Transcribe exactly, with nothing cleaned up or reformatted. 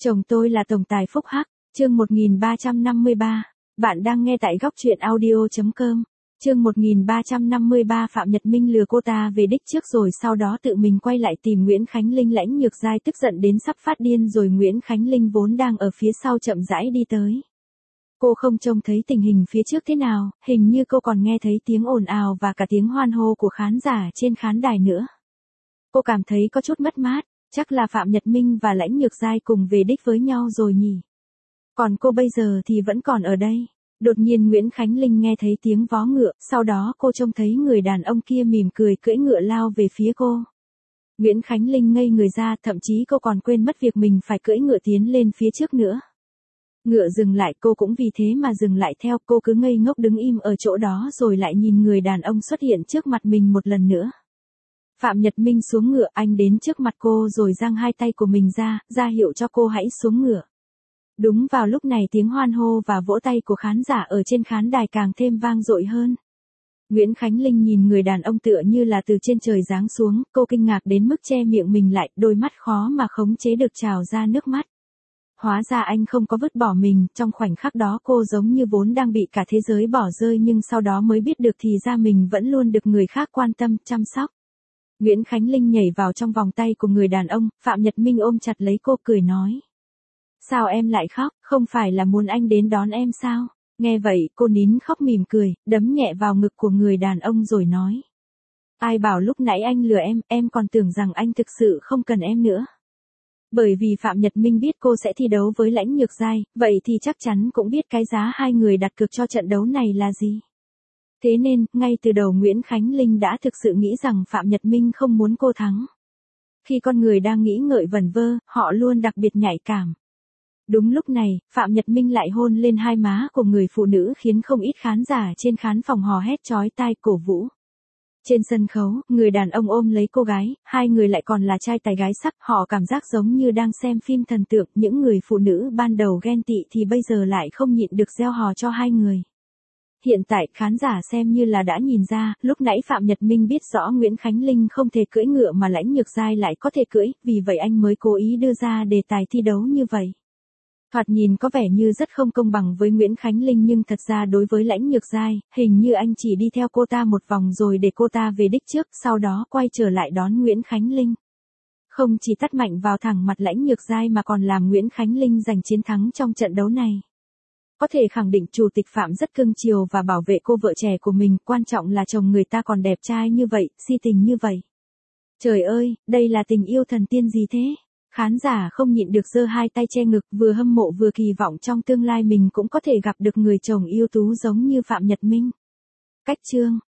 Chồng tôi là tổng tài phúc hắc, chương một nghìn ba trăm năm mươi ba. Bạn đang nghe tại góc truyện audio chấm com. Chương một nghìn ba trăm năm mươi ba Phạm Nhật Minh lừa cô ta về đích trước rồi sau đó tự mình quay lại tìm Nguyễn Khánh Linh. Lãnh Nhược Giai tức giận đến sắp phát điên rồi. Nguyễn Khánh Linh vốn đang ở phía sau chậm rãi đi tới. Cô không trông thấy tình hình phía trước thế nào, hình như cô còn nghe thấy tiếng ồn ào và cả tiếng hoan hô của khán giả trên khán đài nữa. Cô cảm thấy có chút mất mát, chắc là Phạm Nhật Minh và Lãnh Nhược Giai cùng về đích với nhau rồi nhỉ. Còn cô bây giờ thì vẫn còn ở đây. Đột nhiên Nguyễn Khánh Linh nghe thấy tiếng vó ngựa, sau đó cô trông thấy người đàn ông kia mỉm cười cưỡi ngựa lao về phía cô. Nguyễn Khánh Linh ngây người ra, thậm chí cô còn quên mất việc mình phải cưỡi ngựa tiến lên phía trước nữa. Ngựa dừng lại, cô cũng vì thế mà dừng lại theo. Cô cứ ngây ngốc đứng im ở chỗ đó rồi lại nhìn người đàn ông xuất hiện trước mặt mình một lần nữa. Phạm Nhật Minh xuống ngựa, anh đến trước mặt cô rồi giang hai tay của mình ra, ra hiệu cho cô hãy xuống ngựa. Đúng vào lúc này tiếng hoan hô và vỗ tay của khán giả ở trên khán đài càng thêm vang dội hơn. Nguyễn Khánh Linh nhìn người đàn ông tựa như là từ trên trời giáng xuống, cô kinh ngạc đến mức che miệng mình lại, đôi mắt khó mà khống chế được trào ra nước mắt. Hóa ra anh không có vứt bỏ mình, trong khoảnh khắc đó cô giống như vốn đang bị cả thế giới bỏ rơi nhưng sau đó mới biết được thì ra mình vẫn luôn được người khác quan tâm, chăm sóc. Nguyễn Khánh Linh nhảy vào trong vòng tay của người đàn ông, Phạm Nhật Minh ôm chặt lấy cô cười nói. Sao em lại khóc, không phải là muốn anh đến đón em sao? Nghe vậy, cô nín khóc mỉm cười, đấm nhẹ vào ngực của người đàn ông rồi nói. Ai bảo lúc nãy anh lừa em, em còn tưởng rằng anh thực sự không cần em nữa. Bởi vì Phạm Nhật Minh biết cô sẽ thi đấu với Lãnh Nhược Giai, vậy thì chắc chắn cũng biết cái giá hai người đặt cược cho trận đấu này là gì. Thế nên, ngay từ đầu Nguyễn Khánh Linh đã thực sự nghĩ rằng Phạm Nhật Minh không muốn cô thắng. Khi con người đang nghĩ ngợi vẩn vơ, họ luôn đặc biệt nhạy cảm. Đúng lúc này, Phạm Nhật Minh lại hôn lên hai má của người phụ nữ khiến không ít khán giả trên khán phòng hò hét chói tai cổ vũ. Trên sân khấu, người đàn ông ôm lấy cô gái, hai người lại còn là trai tài gái sắc, họ cảm giác giống như đang xem phim thần tượng, những người phụ nữ ban đầu ghen tị thì bây giờ lại không nhịn được reo hò cho hai người. Hiện tại, khán giả xem như là đã nhìn ra, lúc nãy Phạm Nhật Minh biết rõ Nguyễn Khánh Linh không thể cưỡi ngựa mà Lãnh Nhược Giai lại có thể cưỡi, vì vậy anh mới cố ý đưa ra đề tài thi đấu như vậy. Thoạt nhìn có vẻ như rất không công bằng với Nguyễn Khánh Linh nhưng thật ra đối với Lãnh Nhược Giai, hình như anh chỉ đi theo cô ta một vòng rồi để cô ta về đích trước, sau đó quay trở lại đón Nguyễn Khánh Linh. Không chỉ tát mạnh vào thẳng mặt Lãnh Nhược Giai mà còn làm Nguyễn Khánh Linh giành chiến thắng trong trận đấu này. Có thể khẳng định Chủ tịch Phạm rất cưng chiều và bảo vệ cô vợ trẻ của mình, quan trọng là chồng người ta còn đẹp trai như vậy, si tình như vậy. Trời ơi, đây là tình yêu thần tiên gì thế? Khán giả không nhịn được giơ hai tay che ngực, vừa hâm mộ vừa kỳ vọng trong tương lai mình cũng có thể gặp được người chồng ưu tú giống như Phạm Nhật Minh. Cách chương